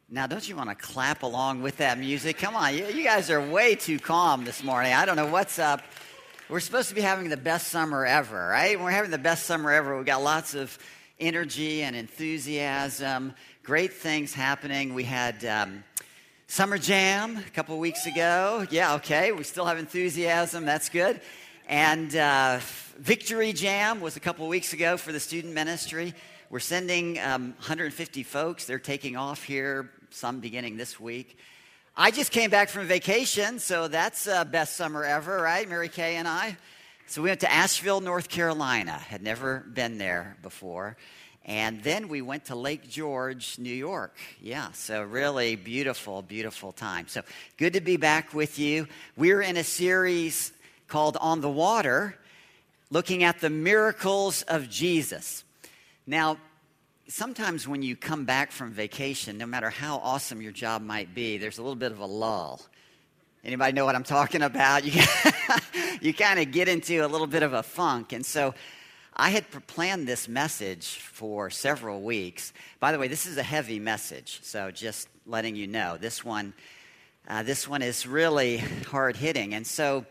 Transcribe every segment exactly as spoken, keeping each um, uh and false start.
Now, don't you want to clap along with that music? Come on, you, you guys are way too calm this morning. I don't know what's up. We're supposed to be having the best summer ever, right? We're having the best summer ever. We've got lots of energy and enthusiasm, great things happening. We had um, Summer Jam a couple of weeks ago. Yeah, okay, we still have enthusiasm. That's good. And uh, Victory Jam was a couple of weeks ago for the student ministry. We're sending um, one hundred fifty folks. They're taking off here, some beginning this week. I just came back from vacation, so that's uh, best summer ever, right? Mary Kay and I. So we went to Asheville, North Carolina. Had never been there before. And then we went to Lake George, New York. Yeah, so really beautiful, beautiful time. So good to be back with you. We're in a series called On the Water, looking at the miracles of Jesus. Now, sometimes when you come back from vacation, no matter how awesome your job might be, there's a little bit of a lull. Anybody know what I'm talking about? You, you kind of get into a little bit of a funk. And so I had planned this message for several weeks. By the way, this is a heavy message, so just letting you know. This one, uh, this one is really hard-hitting. And so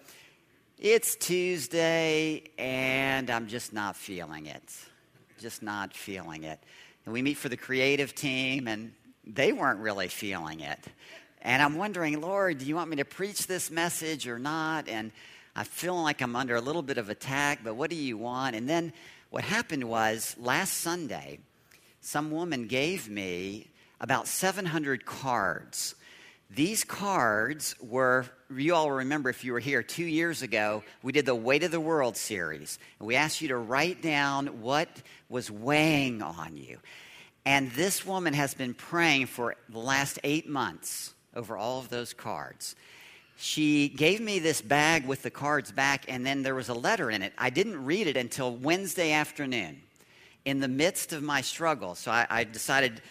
it's Tuesday, and I'm just not feeling it. Just not feeling it. And we meet for the creative team, and they weren't really feeling it. And I'm wondering, Lord, do you want me to preach this message or not? And I feel like I'm under a little bit of attack, but what do you want? And then what happened was last Sunday, some woman gave me about seven hundred cards. These cards were, you all remember if you were here two years ago, we did the Weight of the World series. And we asked you to write down what was weighing on you. And this woman has been praying for the last eight months over all of those cards. She gave me this bag with the cards back, and then there was a letter in it. I didn't read it until Wednesday afternoon in the midst of my struggle. So I, I decided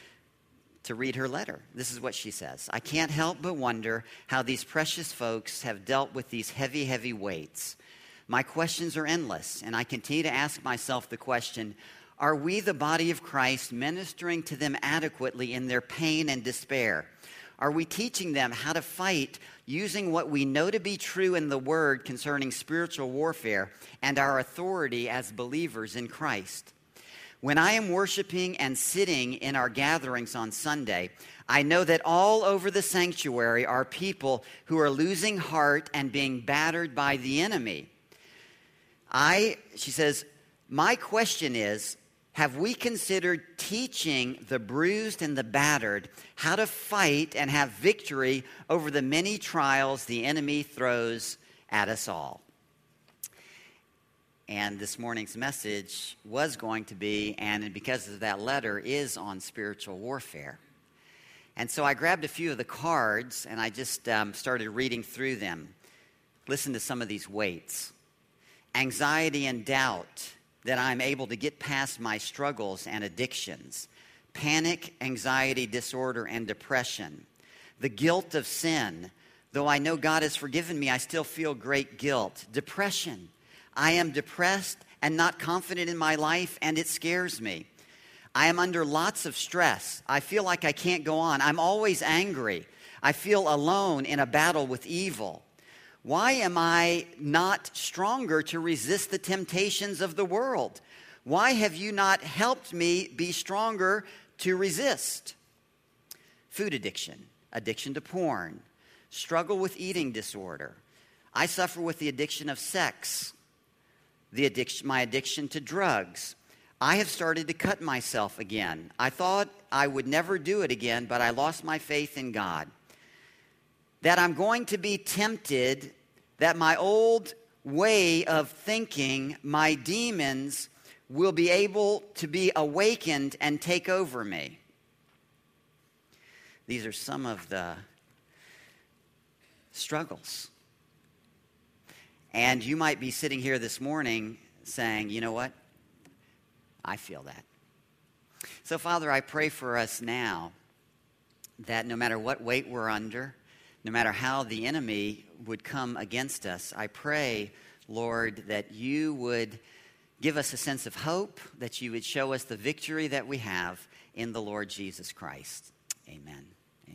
to read her letter. This is what she says. I can't help but wonder how these precious folks have dealt with these heavy, heavy weights. My questions are endless, and I continue to ask myself the question, are we, the body of Christ, ministering to them adequately in their pain and despair? Are we teaching them how to fight using what we know to be true in the Word concerning spiritual warfare and our authority as believers in Christ? When I am worshiping and sitting in our gatherings on Sunday, I know that all over the sanctuary are people who are losing heart and being battered by the enemy. I, she says, my question is, have we considered teaching the bruised and the battered how to fight and have victory over the many trials the enemy throws at us all? And this morning's message was going to be, and because of that letter, is on spiritual warfare. And so I grabbed a few of the cards, and I just um, started reading through them. Listen to some of these weights. Anxiety and doubt that I'm able to get past my struggles and addictions. Panic, anxiety, disorder, and depression. The guilt of sin. Though I know God has forgiven me, I still feel great guilt. Depression. I am depressed and not confident in my life, and it scares me. I am under lots of stress. I feel like I can't go on. I'm always angry. I feel alone in a battle with evil. Why am I not stronger to resist the temptations of the world? Why have you not helped me be stronger to resist? Food addiction, addiction to porn, struggle with eating disorder. I suffer with the addiction of sex. The addiction, my addiction to drugs. I have started to cut myself again. I thought I would never do it again, but I lost my faith in God. That I'm going to be tempted, that my old way of thinking, my demons, will be able to be awakened and take over me. These are some of the struggles. And you might be sitting here this morning saying, you know what? I feel that. So, Father, I pray for us now that no matter what weight we're under, no matter how the enemy would come against us, I pray, Lord, that you would give us a sense of hope, that you would show us the victory that we have in the Lord Jesus Christ. Amen.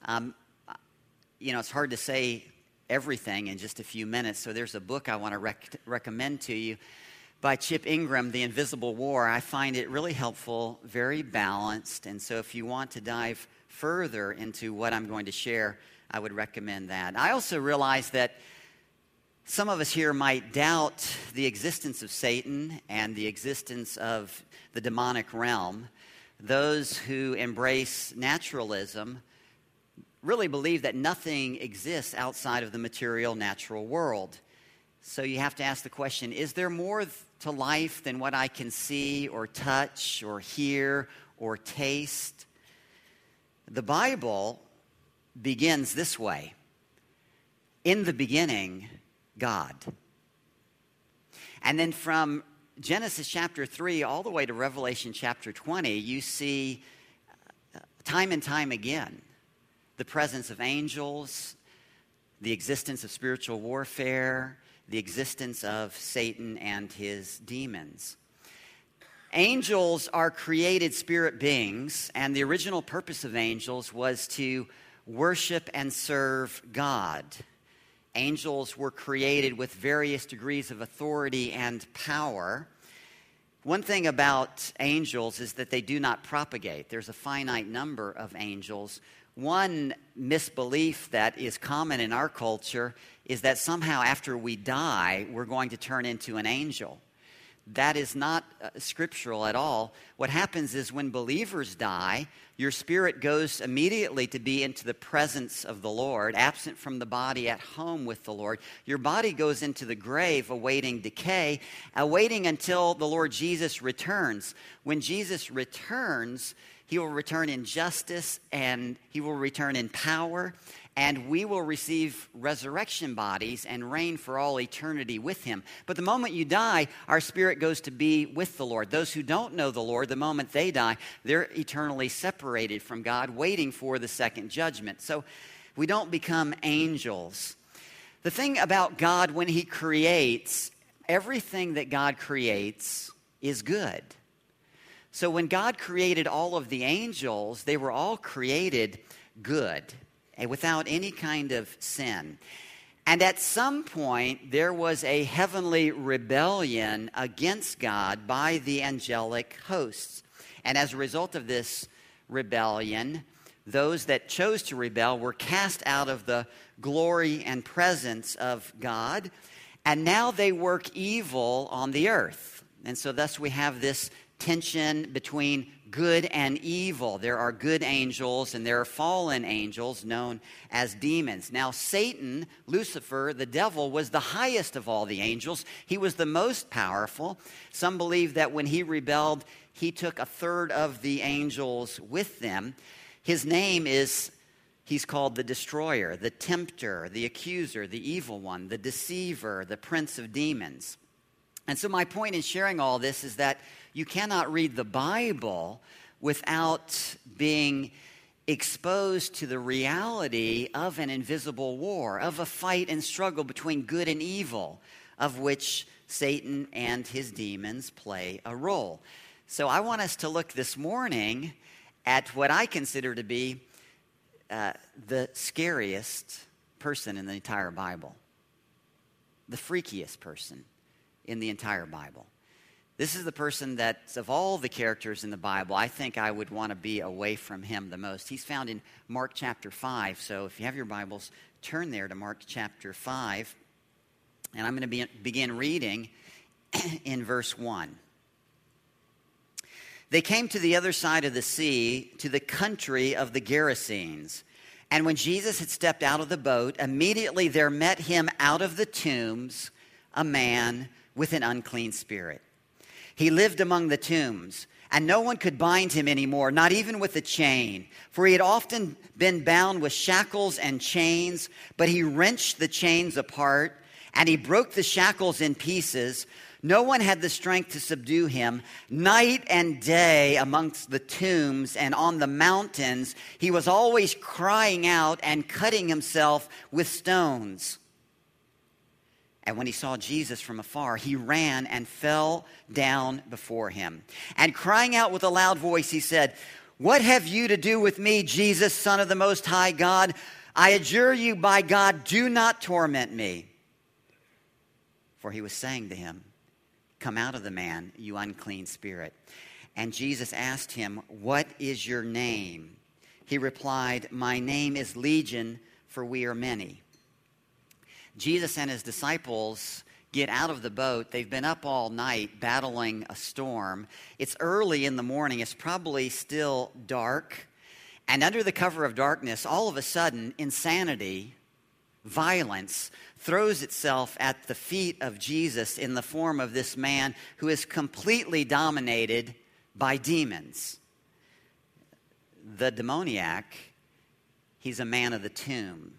Um, you know, it's hard to say everything in just a few minutes, so there's a book I want to rec- recommend to you by Chip Ingram, The Invisible War. I find it really helpful, very balanced, and so if you want to dive further into what I'm going to share, I would recommend that. I also realize that some of us here might doubt the existence of Satan and the existence of the demonic realm. Those who embrace naturalism really believe that nothing exists outside of the material, natural world. So you have to ask the question, is there more to life than what I can see or touch or hear or taste? The Bible begins this way. In the beginning, God. And then from Genesis chapter three all the way to Revelation chapter twenty, you see time and time again the presence of angels, the existence of spiritual warfare, the existence of Satan and his demons. Angels are created spirit beings, and the original purpose of angels was to worship and serve God. Angels were created with various degrees of authority and power. One thing about angels is that they do not propagate. There's a finite number of angels. One misbelief that is common in our culture is that somehow after we die, we're going to turn into an angel. That is not uh, scriptural at all. What happens is when believers die, your spirit goes immediately to be into the presence of the Lord, absent from the body, at home with the Lord. Your body goes into the grave, awaiting decay, awaiting until the Lord Jesus returns. When Jesus returns, he will return in justice, and he will return in power, and we will receive resurrection bodies and reign for all eternity with him. But the moment you die, our spirit goes to be with the Lord. Those who don't know the Lord, the moment they die, they're eternally separated from God, waiting for the second judgment. So we don't become angels. The thing about God, when he creates, everything that God creates is good. So when God created all of the angels, they were all created good and without any kind of sin. And at some point, there was a heavenly rebellion against God by the angelic hosts. And as a result of this rebellion, those that chose to rebel were cast out of the glory and presence of God, and now they work evil on the earth. And so thus we have this tension between good and evil. There are good angels and there are fallen angels known as demons. Now, Satan, Lucifer, the devil, was the highest of all the angels. He was the most powerful. Some believe that when he rebelled, he took a third of the angels with them. His name is, he's called the destroyer, the tempter, the accuser, the evil one, the deceiver, the prince of demons. And so my point in sharing all this is that you cannot read the Bible without being exposed to the reality of an invisible war, of a fight and struggle between good and evil, of which Satan and his demons play a role. So I want us to look this morning at what I consider to be uh, the scariest person in the entire Bible, the freakiest person in the entire Bible. This is the person that, of all the characters in the Bible, I think I would want to be away from him the most. He's found in Mark chapter five. So if you have your Bibles, turn there to Mark chapter five. And I'm going to be, begin reading in verse one. They came to the other side of the sea, to the country of the Gerasenes. And when Jesus had stepped out of the boat, immediately there met him out of the tombs a man with an unclean spirit. He lived among the tombs, and no one could bind him anymore, not even with a chain, for he had often been bound with shackles and chains, but he wrenched the chains apart, and he broke the shackles in pieces. No one had the strength to subdue him. Night and day amongst the tombs and on the mountains, he was always crying out and cutting himself with stones. And when he saw Jesus from afar, he ran and fell down before him. And crying out with a loud voice, he said, "What have you to do with me, Jesus, Son of the Most High God? I adjure you by God, do not torment me." For he was saying to him, "Come out of the man, you unclean spirit." And Jesus asked him, "What is your name?" He replied, "My name is Legion, for we are many." Jesus and his disciples get out of the boat. They've been up all night battling a storm. It's early in the morning. It's probably still dark. And under the cover of darkness, all of a sudden, insanity, violence, throws itself at the feet of Jesus in the form of this man who is completely dominated by demons. The demoniac, he's a man of the tomb.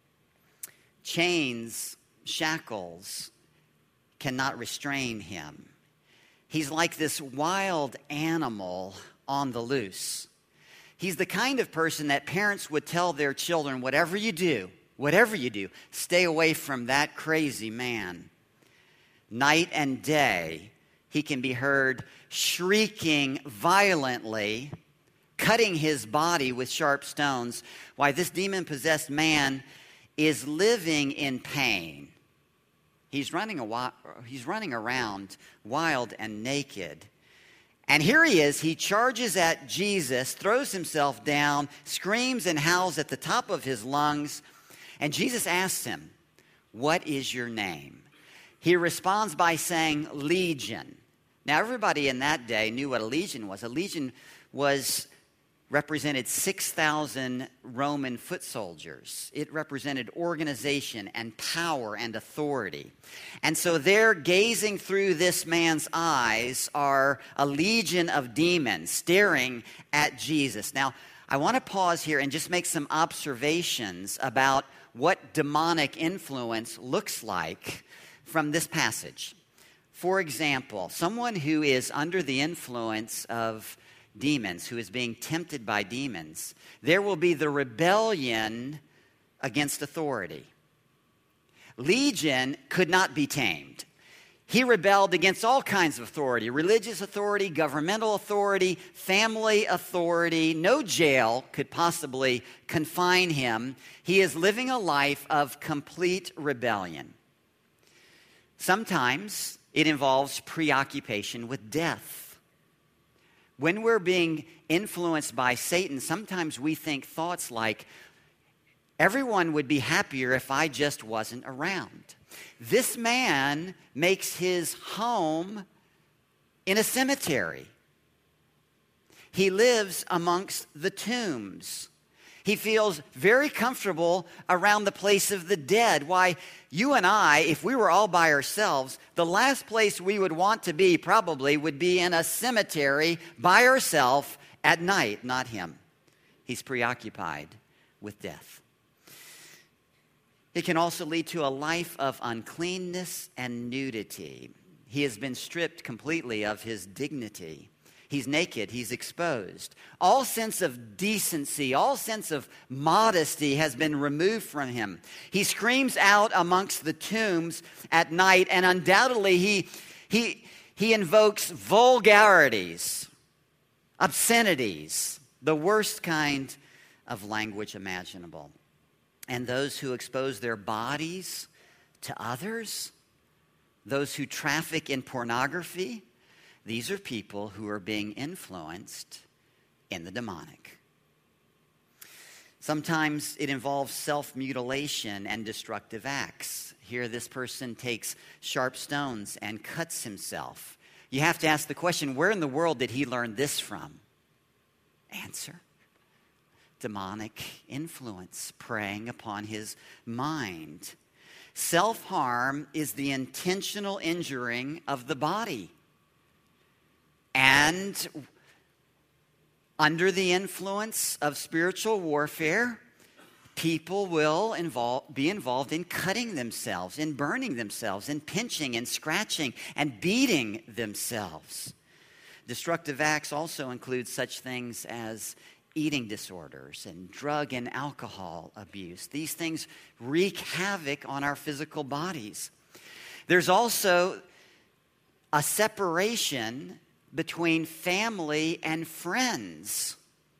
Chains, shackles cannot restrain him. He's like this wild animal on the loose. He's the kind of person that parents would tell their children, whatever you do, whatever you do, stay away from that crazy man. Night and day, he can be heard shrieking violently, cutting his body with sharp stones, while this demon-possessed man is living in pain. He's running, a, he's running around wild and naked. And here he is. He charges at Jesus, throws himself down, screams and howls at the top of his lungs. And Jesus asks him, "What is your name?" He responds by saying, "Legion." Now, everybody in that day knew what a legion was. A legion was represented six thousand Roman foot soldiers. It represented organization and power and authority. And so there, gazing through this man's eyes, are a legion of demons staring at Jesus. Now, I want to pause here and just make some observations about what demonic influence looks like from this passage. For example, someone who is under the influence of demons, who is being tempted by demons, there will be the rebellion against authority. Legion could not be tamed. He rebelled against all kinds of authority: religious authority, governmental authority, family authority. No jail could possibly confine him. He is living a life of complete rebellion. Sometimes it involves preoccupation with death. When we're being influenced by Satan, sometimes we think thoughts like, everyone would be happier if I just wasn't around. This man makes his home in a cemetery. He lives amongst the tombs. He feels very comfortable around the place of the dead. Why, you and I, if we were all by ourselves, the last place we would want to be probably would be in a cemetery by ourselves at night, not him. He's preoccupied with death. It can also lead to a life of uncleanness and nudity. He has been stripped completely of his dignity. He's naked, he's exposed. All sense of decency, all sense of modesty has been removed from him. He screams out amongst the tombs at night, and undoubtedly he, he, he invokes vulgarities, obscenities, the worst kind of language imaginable. And those who expose their bodies to others, those who traffic in pornography, these are people who are being influenced in the demonic. Sometimes it involves self-mutilation and destructive acts. Here, this person takes sharp stones and cuts himself. You have to ask the question, where in the world did he learn this from? Answer: demonic influence preying upon his mind. Self-harm is the intentional injuring of the body. And under the influence of spiritual warfare, people will involve, be involved in cutting themselves, in burning themselves, in pinching and scratching and beating themselves. Destructive acts also include such things as eating disorders and drug and alcohol abuse. These things wreak havoc on our physical bodies. There's also a separation between family and friends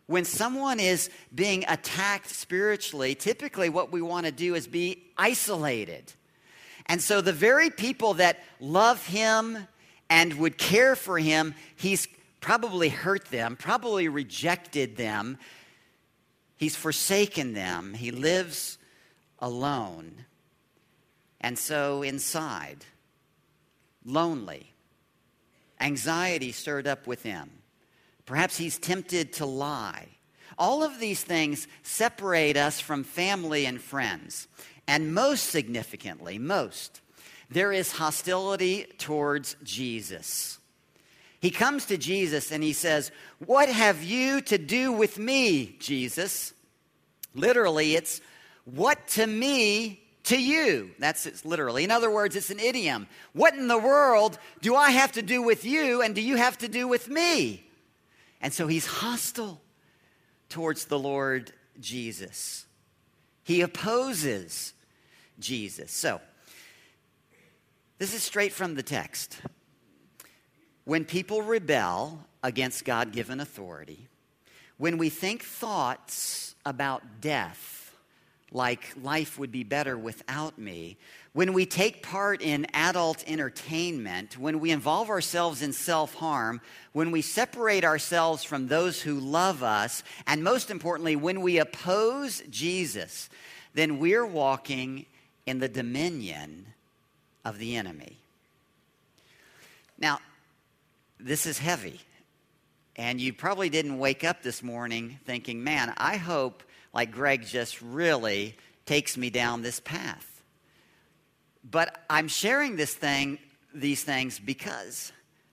When someone is being attacked spiritually, typically what we want to do is be isolated. And so the very people that love him and would care for him, he's probably hurt them, probably rejected them. He's forsaken them. He lives alone. And so inside, lonely, anxiety stirred up within. Perhaps he's tempted to lie. All of these things separate us from family and friends. And most significantly, most, there is hostility towards Jesus. He comes to Jesus and he says, "What have you to do with me, Jesus?" Literally, it's, "What to me, to you." That's it's literally. In other words, it's an idiom. What in the world do I have to do with you, and do you have to do with me? And so he's hostile towards the Lord Jesus. He opposes Jesus. So, this is straight from the text. When people rebel against God-given authority, when we think thoughts about death, like life would be better without me, when we take part in adult entertainment, when we involve ourselves in self-harm, when we separate ourselves from those who love us, and most importantly, when we oppose Jesus, then we're walking in the dominion of the enemy. Now, this is heavy, and you probably didn't wake up this morning thinking, man, I hope like Greg just really takes me down this path. But I'm sharing this thing, these things because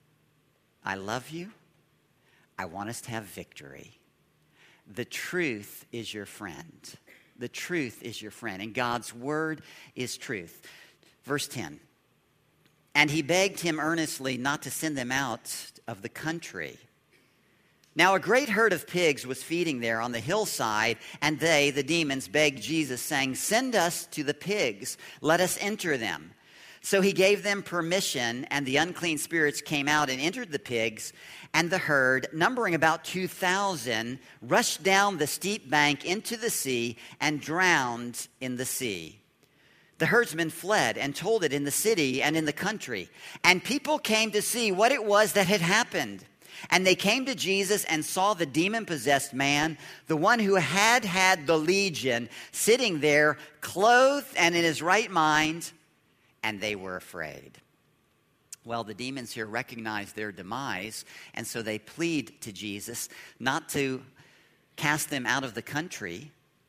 I love you. I want us to have victory. The truth is your friend. The truth is your friend, and God's word is truth. Verse ten, "And he begged him earnestly not to send them out of the country. Now a great herd of pigs was feeding there on the hillside, and they, the demons, begged Jesus, saying, 'Send us to the pigs, let us enter them.' So he gave them permission, and the unclean spirits came out and entered the pigs, and the herd, numbering about two thousand, rushed down the steep bank into the sea and drowned in the sea. The herdsmen fled and told it in the city and in the country, and people came to see what it was that had happened. And they came to Jesus and saw the demon-possessed man, the one who had had the legion, sitting there, clothed and in his right mind, and they were afraid." Well, the demons here recognize their demise, and so they plead to Jesus not to cast them out of the country.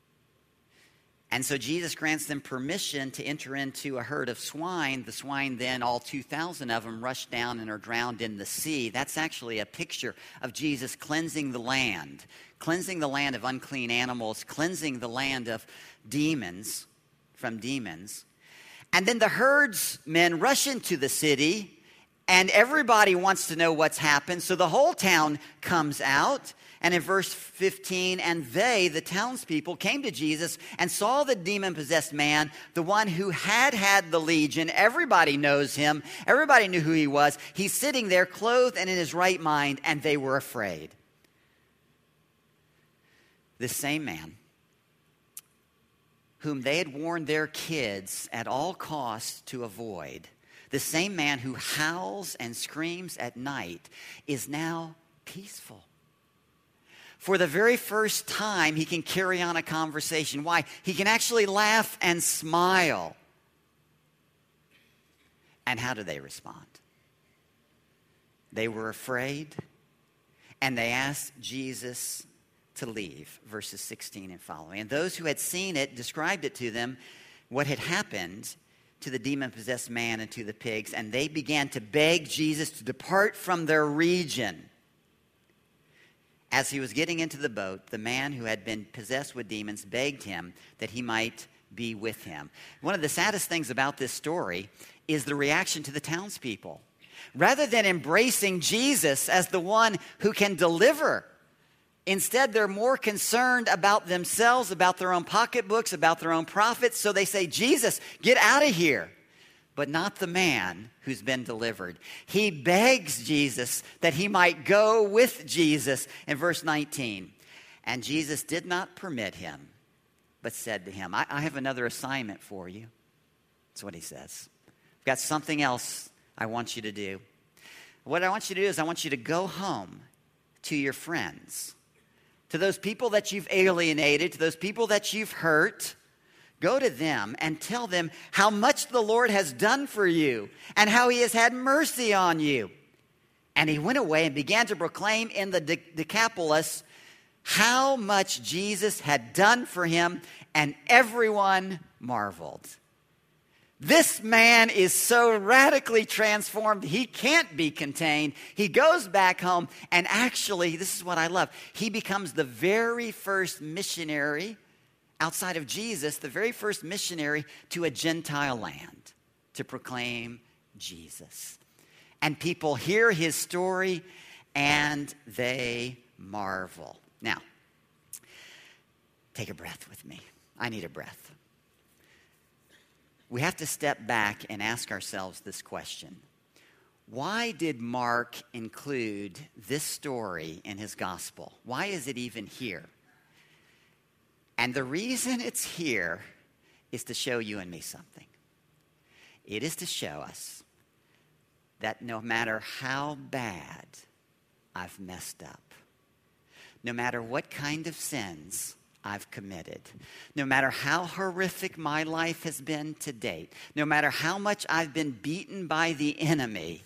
And so Jesus grants them permission to enter into a herd of swine. The swine then, all two thousand of them, rush down and are drowned in the sea. That's actually a picture of Jesus cleansing the land, cleansing the land of unclean animals, cleansing the land of demons, from demons. And then the herdsmen rush into the city, and everybody wants to know what's happened. So the whole town comes out. And in verse fifteen, "And they," the townspeople, "came to Jesus and saw the demon-possessed man, the one who had had the legion." Everybody knows him. Everybody knew who he was. He's sitting there clothed and in his right mind, and they were afraid. This same man, whom they had warned their kids at all costs to avoid, the same man who howls and screams at night, is now peaceful. For the very first time, he can carry on a conversation. Why? He can actually laugh and smile. And how do they respond? They were afraid, and they asked Jesus to leave, verses sixteen and following. And those who had seen it described it to them, what had happened to the demon-possessed man and to the pigs, and they began to beg Jesus to depart from their region. As he was getting into the boat, the man who had been possessed with demons begged him that he might be with him. One of the saddest things about this story is the reaction to the townspeople. Rather than embracing Jesus as the one who can deliver, instead they're more concerned about themselves, about their own pocketbooks, about their own profits. So they say, "Jesus, get out of here." But not the man who's been delivered. He begs Jesus that he might go with Jesus in verse nineteen. And Jesus did not permit him, but said to him, I, I have another assignment for you. That's what he says. I've got something else I want you to do. What I want you to do is I want you to go home to your friends, to those people that you've alienated, to those people that you've hurt. Go to them and tell them how much the Lord has done for you and how he has had mercy on you. And he went away and began to proclaim in the Decapolis how much Jesus had done for him, and everyone marveled. This man is so radically transformed, he can't be contained. He goes back home, and actually, this is what I love, he becomes the very first missionary outside of Jesus, the very first missionary to a Gentile land to proclaim Jesus. And people hear his story, and they marvel. Now, take a breath with me. I need a breath. We have to step back and ask ourselves this question. Why did Mark include this story in his gospel? Why is it even here? And the reason it's here is to show you and me something. It is to show us that no matter how bad I've messed up, no matter what kind of sins I've committed, no matter how horrific my life has been to date, no matter how much I've been beaten by the enemy,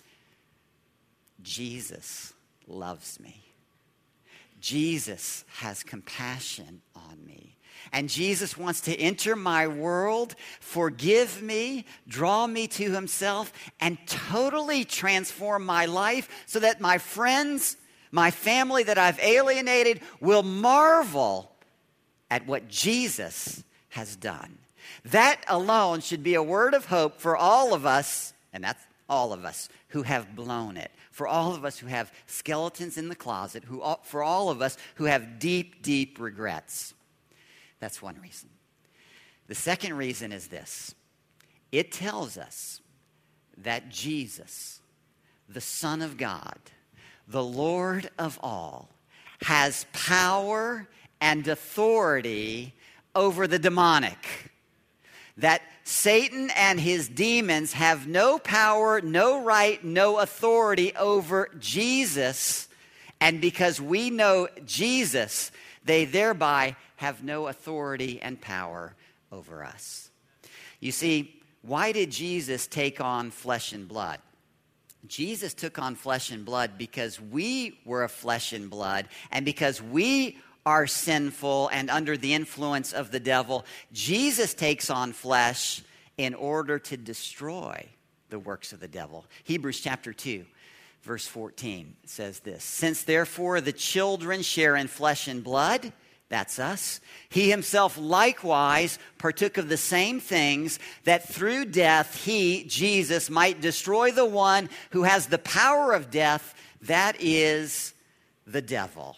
Jesus loves me. Jesus has compassion on me. And Jesus wants to enter my world, forgive me, draw me to himself, and totally transform my life so that my friends, my family that I've alienated will marvel at what Jesus has done. That alone should be a word of hope for all of us, and that's all of us, who have blown it. For all of us who have skeletons in the closet, who, for all of us who have deep, deep regrets. That's one reason. The second reason is this. It tells us that Jesus, the Son of God, the Lord of all, has power and authority over the demonic. That Satan and his demons have no power, no right, no authority over Jesus. And because we know Jesus, they thereby have no authority and power over us. You see, why did Jesus take on flesh and blood? Jesus took on flesh and blood because we were of flesh and blood, and because we are sinful and under the influence of the devil. Jesus takes on flesh in order to destroy the works of the devil. Hebrews chapter two, verse fourteen says this, "Since therefore the children share in flesh and blood," that's us, "he himself likewise partook of the same things, that through death he, Jesus, might destroy the one who has the power of death, that is the devil."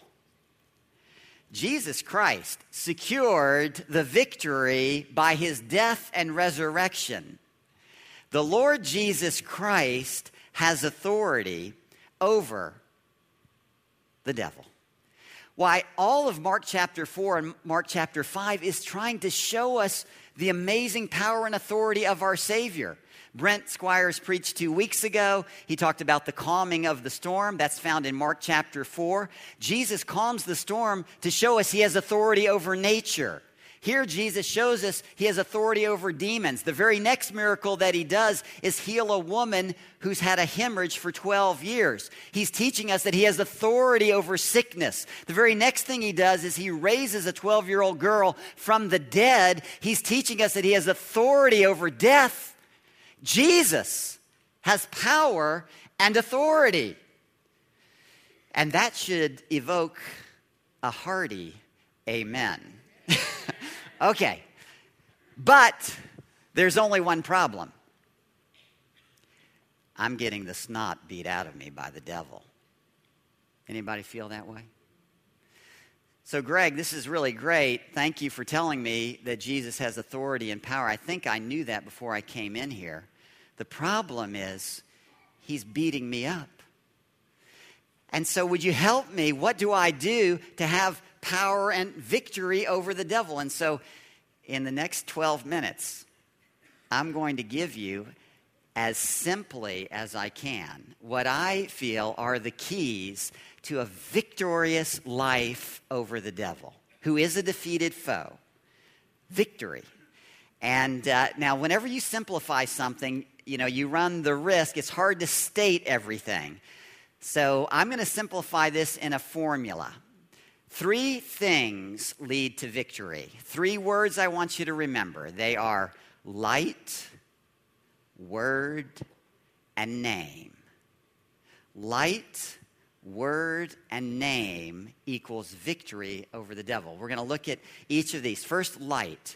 Jesus Christ secured the victory by his death and resurrection. The Lord Jesus Christ has authority over the devil. Why, all of Mark chapter four and Mark chapter five is trying to show us the amazing power and authority of our Savior. Brent Squires preached two weeks ago. He talked about the calming of the storm. That's found in Mark chapter four. Jesus calms the storm to show us he has authority over nature. Here, Jesus shows us he has authority over demons. The very next miracle that he does is heal a woman who's had a hemorrhage for twelve years. He's teaching us that he has authority over sickness. The very next thing he does is he raises a twelve-year-old girl from the dead. He's teaching us that he has authority over death. Jesus has power and authority. And that should evoke a hearty amen. Okay, but there's only one problem. I'm getting the snot beat out of me by the devil. Anybody feel that way? So, Greg, this is really great. Thank you for telling me that Jesus has authority and power. I think I knew that before I came in here. The problem is he's beating me up. And so would you help me? What do I do to have power and victory over the devil. And so in the next twelve minutes, I'm going to give you, as simply as I can, what I feel are the keys to a victorious life over the devil, who is a defeated foe. Victory. And uh, now, whenever you simplify something, you know, you run the risk. It's hard to state everything. So I'm going to simplify this in a formula. Three things lead to victory. Three words I want you to remember. They are light, word, and name. Light, word, and name equals victory over the devil. We're going to look at each of these. First, light.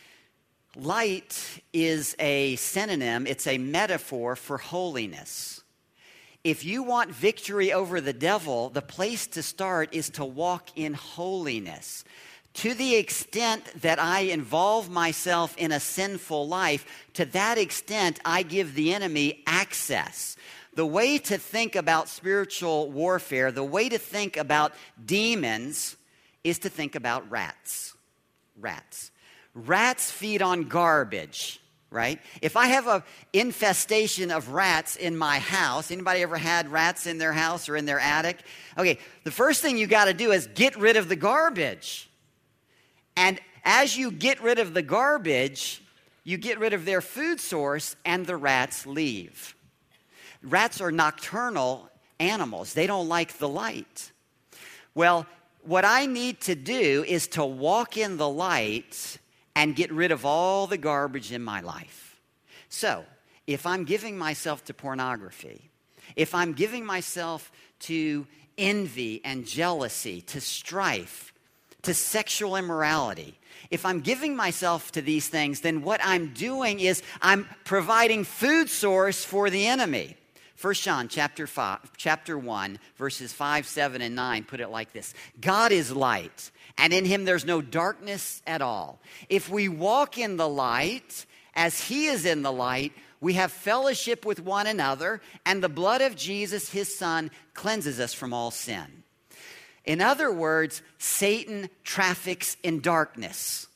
Light is a synonym, it's a metaphor for holiness. If you want victory over the devil, the place to start is to walk in holiness. To the extent that I involve myself in a sinful life, to that extent I give the enemy access. The way to think about spiritual warfare, the way to think about demons, is to think about rats. Rats. Rats feed on garbage, right? If I have an infestation of rats in my house, anybody ever had rats in their house or in their attic? Okay, the first thing you got to do is get rid of the garbage. And as you get rid of the garbage, you get rid of their food source and the rats leave. Rats are nocturnal animals. They don't like the light. Well, what I need to do is to walk in the light and get rid of all the garbage in my life. So, if I'm giving myself to pornography, if I'm giving myself to envy and jealousy, to strife, to sexual immorality, if I'm giving myself to these things, then what I'm doing is I'm providing food source for the enemy. First John chapter five, chapter one, verses five, seven, and nine put it like this. God is light, and in him there's no darkness at all. If we walk in the light, as he is in the light, we have fellowship with one another, and the blood of Jesus, his son, cleanses us from all sin. In other words, Satan traffics in darkness.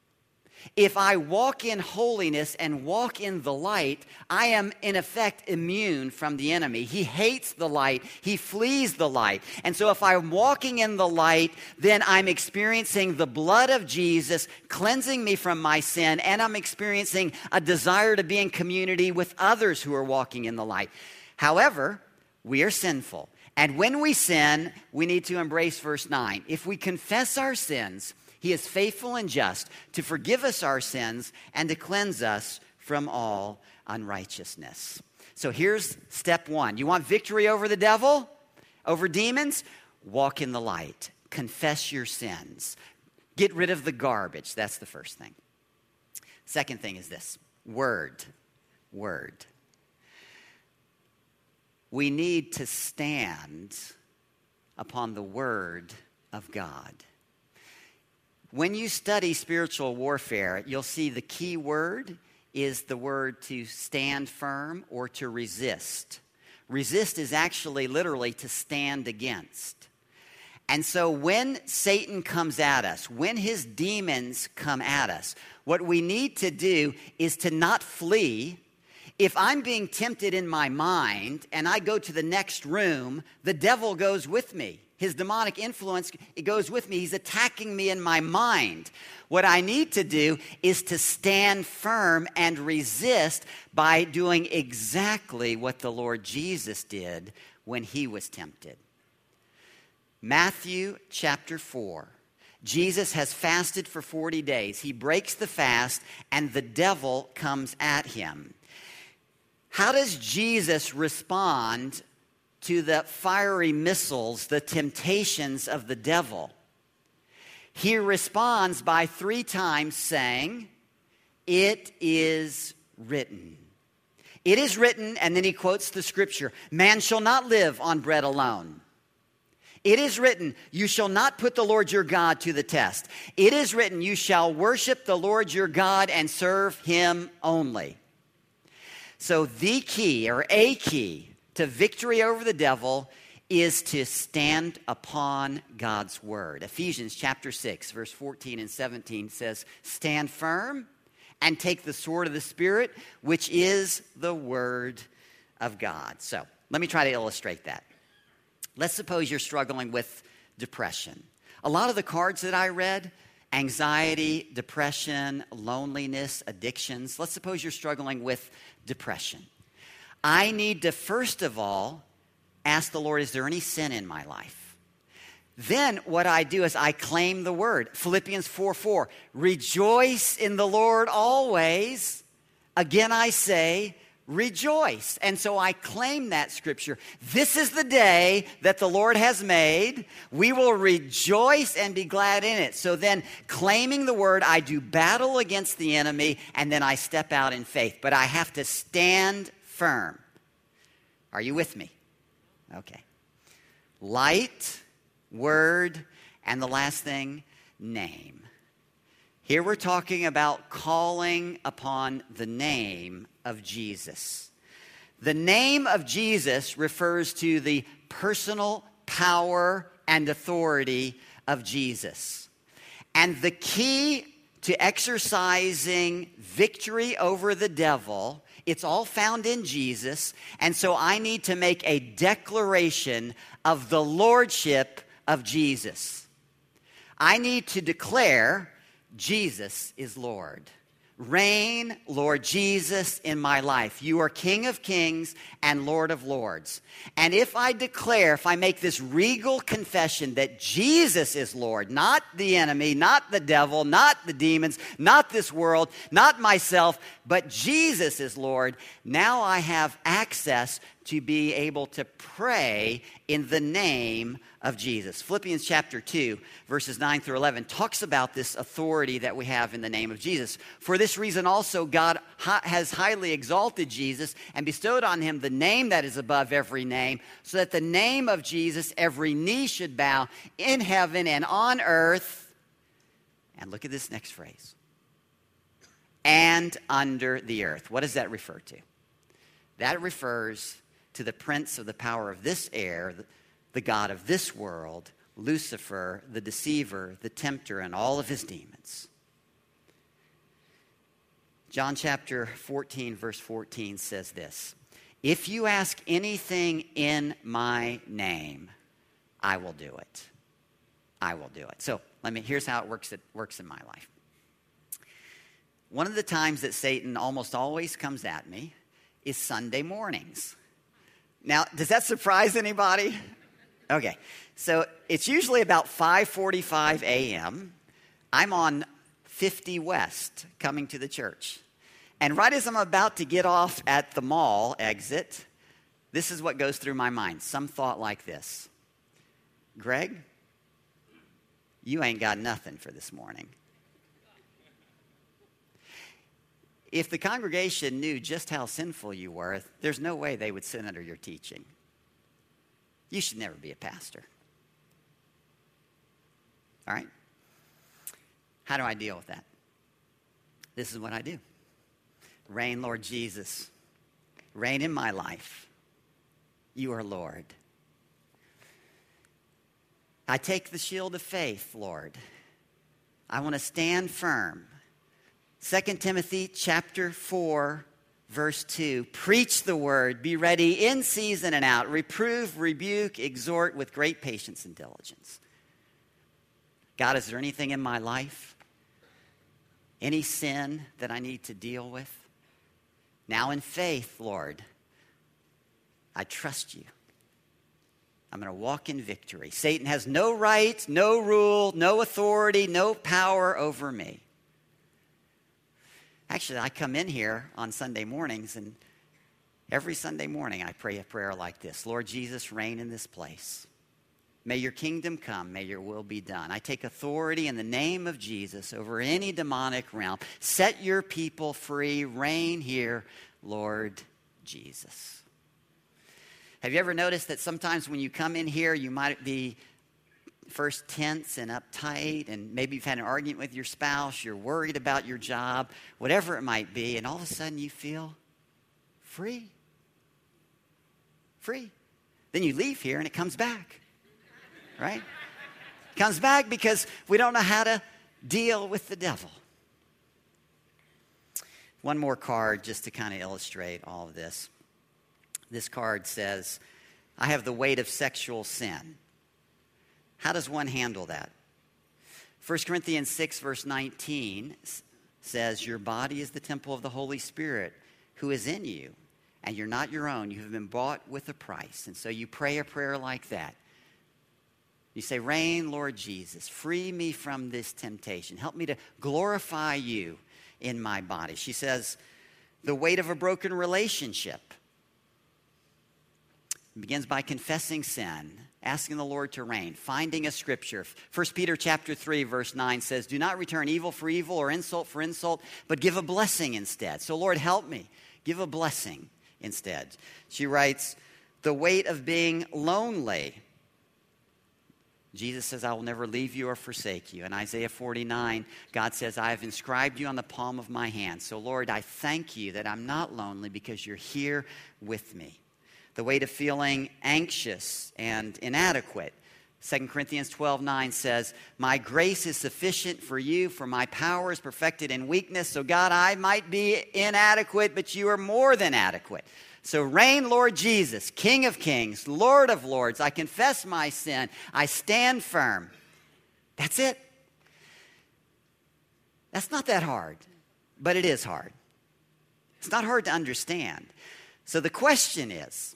If I walk in holiness and walk in the light, I am in effect immune from the enemy. He hates the light. He flees the light. And so if I'm walking in the light, then I'm experiencing the blood of Jesus cleansing me from my sin, and I'm experiencing a desire to be in community with others who are walking in the light. However, we are sinful. And when we sin, we need to embrace verse nine. If we confess our sins, he is faithful and just to forgive us our sins and to cleanse us from all unrighteousness. So here's step one. You want victory over the devil, over demons? Walk in the light. Confess your sins. Get rid of the garbage. That's the first thing. Second thing is this. Word. Word. We need to stand upon the word of God. When you study spiritual warfare, you'll see the key word is the word to stand firm or to resist. Resist is actually literally to stand against. And so when Satan comes at us, when his demons come at us, what we need to do is to not flee. If I'm being tempted in my mind and I go to the next room, the devil goes with me. His demonic influence, it goes with me. He's attacking me in my mind. What I need to do is to stand firm and resist by doing exactly what the Lord Jesus did when he was tempted. Matthew chapter four. Jesus has fasted for forty days. He breaks the fast and the devil comes at him. How does Jesus respond to the fiery missiles, the temptations of the devil? He responds by three times saying, "It is written." It is written, and then he quotes the scripture, "Man shall not live on bread alone." It is written, "You shall not put the Lord your God to the test." It is written, "You shall worship the Lord your God and serve him only." So the key, or a key, to victory over the devil is to stand upon God's word. Ephesians chapter six, verse fourteen and seventeen says, stand firm and take the sword of the Spirit, which is the word of God. So let me try to illustrate that. Let's suppose you're struggling with depression. A lot of the cards that I read, anxiety, depression, loneliness, addictions. Let's suppose you're struggling with depression. I need to, first of all, ask the Lord, is there any sin in my life? Then what I do is I claim the word. Philippians four four, rejoice in the Lord always. Again I say, rejoice. And so I claim that scripture. This is the day that the Lord has made. We will rejoice and be glad in it. So then, claiming the word, I do battle against the enemy, and then I step out in faith. But I have to stand firm. Are you with me? Okay. Light, word, and the last thing, name. Here we're talking about calling upon the name of Jesus. The name of Jesus refers to the personal power and authority of Jesus. And the key to exercising victory over the devil, it's all found in Jesus. And so I need to make a declaration of the lordship of Jesus. I need to declare Jesus is Lord. Reign, Lord Jesus, in my life. You are King of kings and Lord of lords. And if I declare, if I make this regal confession that Jesus is Lord, not the enemy, not the devil, not the demons, not this world, not myself, but Jesus is Lord, now I have access to be able to pray in the name of Jesus. Philippians chapter two, verses nine through eleven, talks about this authority that we have in the name of Jesus. For this reason also, God has highly exalted Jesus and bestowed on him the name that is above every name, so that the name of Jesus every knee should bow in heaven and on earth. And look at this next phrase. And under the earth. What does that refer to? That refers to the prince of the power of this air, the, the god of this world, Lucifer, the deceiver, the tempter, and all of his demons. John chapter fourteen, verse fourteen says this, if you ask anything in my name, I will do it. I will do it. So let me, here's how it works, it works in my life. One of the times that Satan almost always comes at me is Sunday mornings. Now, does that surprise anybody? Okay, so it's usually about five forty-five a.m. I'm on fifty West coming to the church. And right as I'm about to get off at the mall exit, this is what goes through my mind. Some thought like this. Greg, you ain't got nothing for this morning. If the congregation knew just how sinful you were, there's no way they would sit under your teaching. You should never be a pastor. All right? How do I deal with that? This is what I do. Reign, Lord Jesus. Reign in my life. You are Lord. I take the shield of faith, Lord. I want to stand firm. Second Timothy chapter four, verse two, preach the word, be ready in season and out, reprove, rebuke, exhort with great patience and diligence. God, is there anything in my life, any sin that I need to deal with? Now in faith, Lord, I trust you. I'm going to walk in victory. Satan has no right, no rule, no authority, no power over me. Actually, I come in here on Sunday mornings, and every Sunday morning I pray a prayer like this. Lord Jesus, reign in this place. May your kingdom come. May your will be done. I take authority in the name of Jesus over any demonic realm. Set your people free. Reign here, Lord Jesus. Have you ever noticed that sometimes when you come in here, you might be first tense and uptight, and maybe you've had an argument with your spouse, you're worried about your job, whatever it might be, and all of a sudden you feel free. Free. Then you leave here and it comes back, right? It comes back because we don't know how to deal with the devil. One more card just to kind of illustrate all of this. This card says, I have the weight of sexual sin. How does one handle that? First Corinthians six, verse nineteen says, your body is the temple of the Holy Spirit who is in you, and you're not your own. You have been bought with a price. And so you pray a prayer like that. You say, reign, Lord Jesus, free me from this temptation. Help me to glorify you in my body. She says, the weight of a broken relationship. It begins by confessing sin, asking the Lord to reign, finding a scripture. First Peter chapter three, verse nine says, do not return evil for evil or insult for insult, but give a blessing instead. So Lord, help me. Give a blessing instead. She writes, the weight of being lonely. Jesus says, I will never leave you or forsake you. In Isaiah forty-nine, God says, I have inscribed you on the palm of my hand. So Lord, I thank you that I'm not lonely because you're here with me. The weight of feeling anxious and inadequate. Second Corinthians twelve nine says, my grace is sufficient for you, for my power is perfected in weakness. So God, I might be inadequate, but you are more than adequate. So reign, Lord Jesus, King of kings, Lord of lords. I confess my sin. I stand firm. That's it. That's not that hard, but it is hard. It's not hard to understand. So the question is,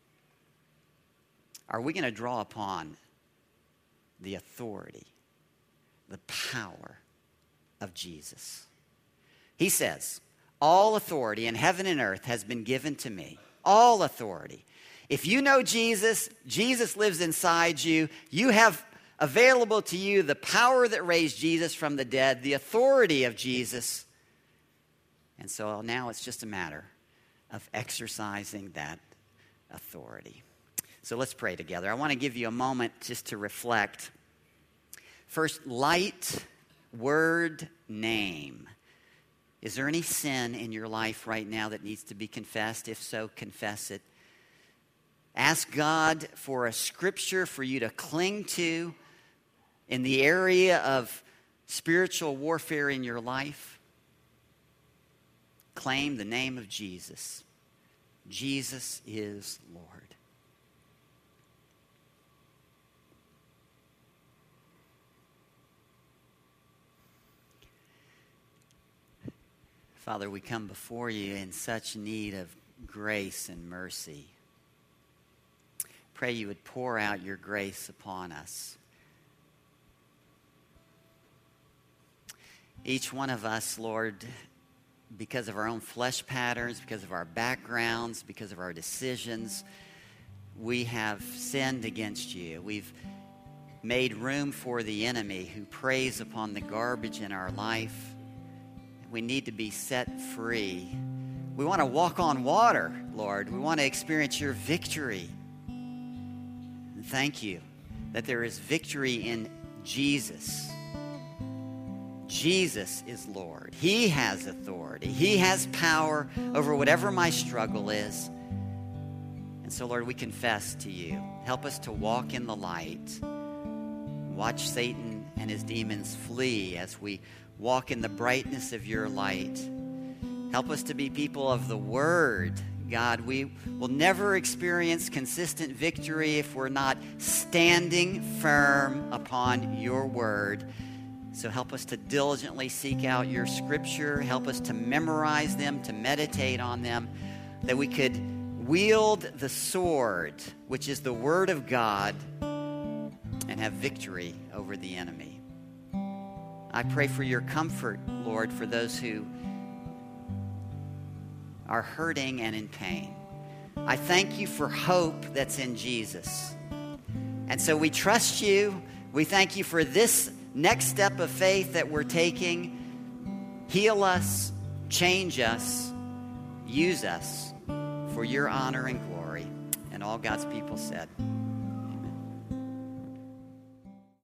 are we going to draw upon the authority, the power of Jesus? He says, all authority in heaven and earth has been given to me. All authority. If you know Jesus, Jesus lives inside you. You have available to you the power that raised Jesus from the dead, the authority of Jesus. And so now it's just a matter of exercising that authority. So let's pray together. I want to give you a moment just to reflect. First, light, word, name. Is there any sin in your life right now that needs to be confessed? If so, confess it. Ask God for a scripture for you to cling to in the area of spiritual warfare in your life. Claim the name of Jesus. Jesus is Lord. Father, we come before you in such need of grace and mercy. Pray you would pour out your grace upon us. Each one of us, Lord, because of our own flesh patterns, because of our backgrounds, because of our decisions, we have sinned against you. We've made room for the enemy who preys upon the garbage in our life. We need to be set free. We want to walk on water, Lord. We want to experience your victory. And thank you that there is victory in Jesus. Jesus is Lord. He has authority. He has power over whatever my struggle is. And so, Lord, we confess to you. Help us to walk in the light. Watch Satan and his demons flee as we walk in the brightness of your light. Help us to be people of the Word. God, we will never experience consistent victory if we're not standing firm upon your Word. So help us to diligently seek out your Scripture. Help us to memorize them, to meditate on them, that we could wield the sword, which is the Word of God, and have victory over the enemy. I pray for your comfort, Lord, for those who are hurting and in pain. I thank you for hope that's in Jesus. And so we trust you. We thank you for this next step of faith that we're taking. Heal us, change us, use us for your honor and glory. And all God's people said.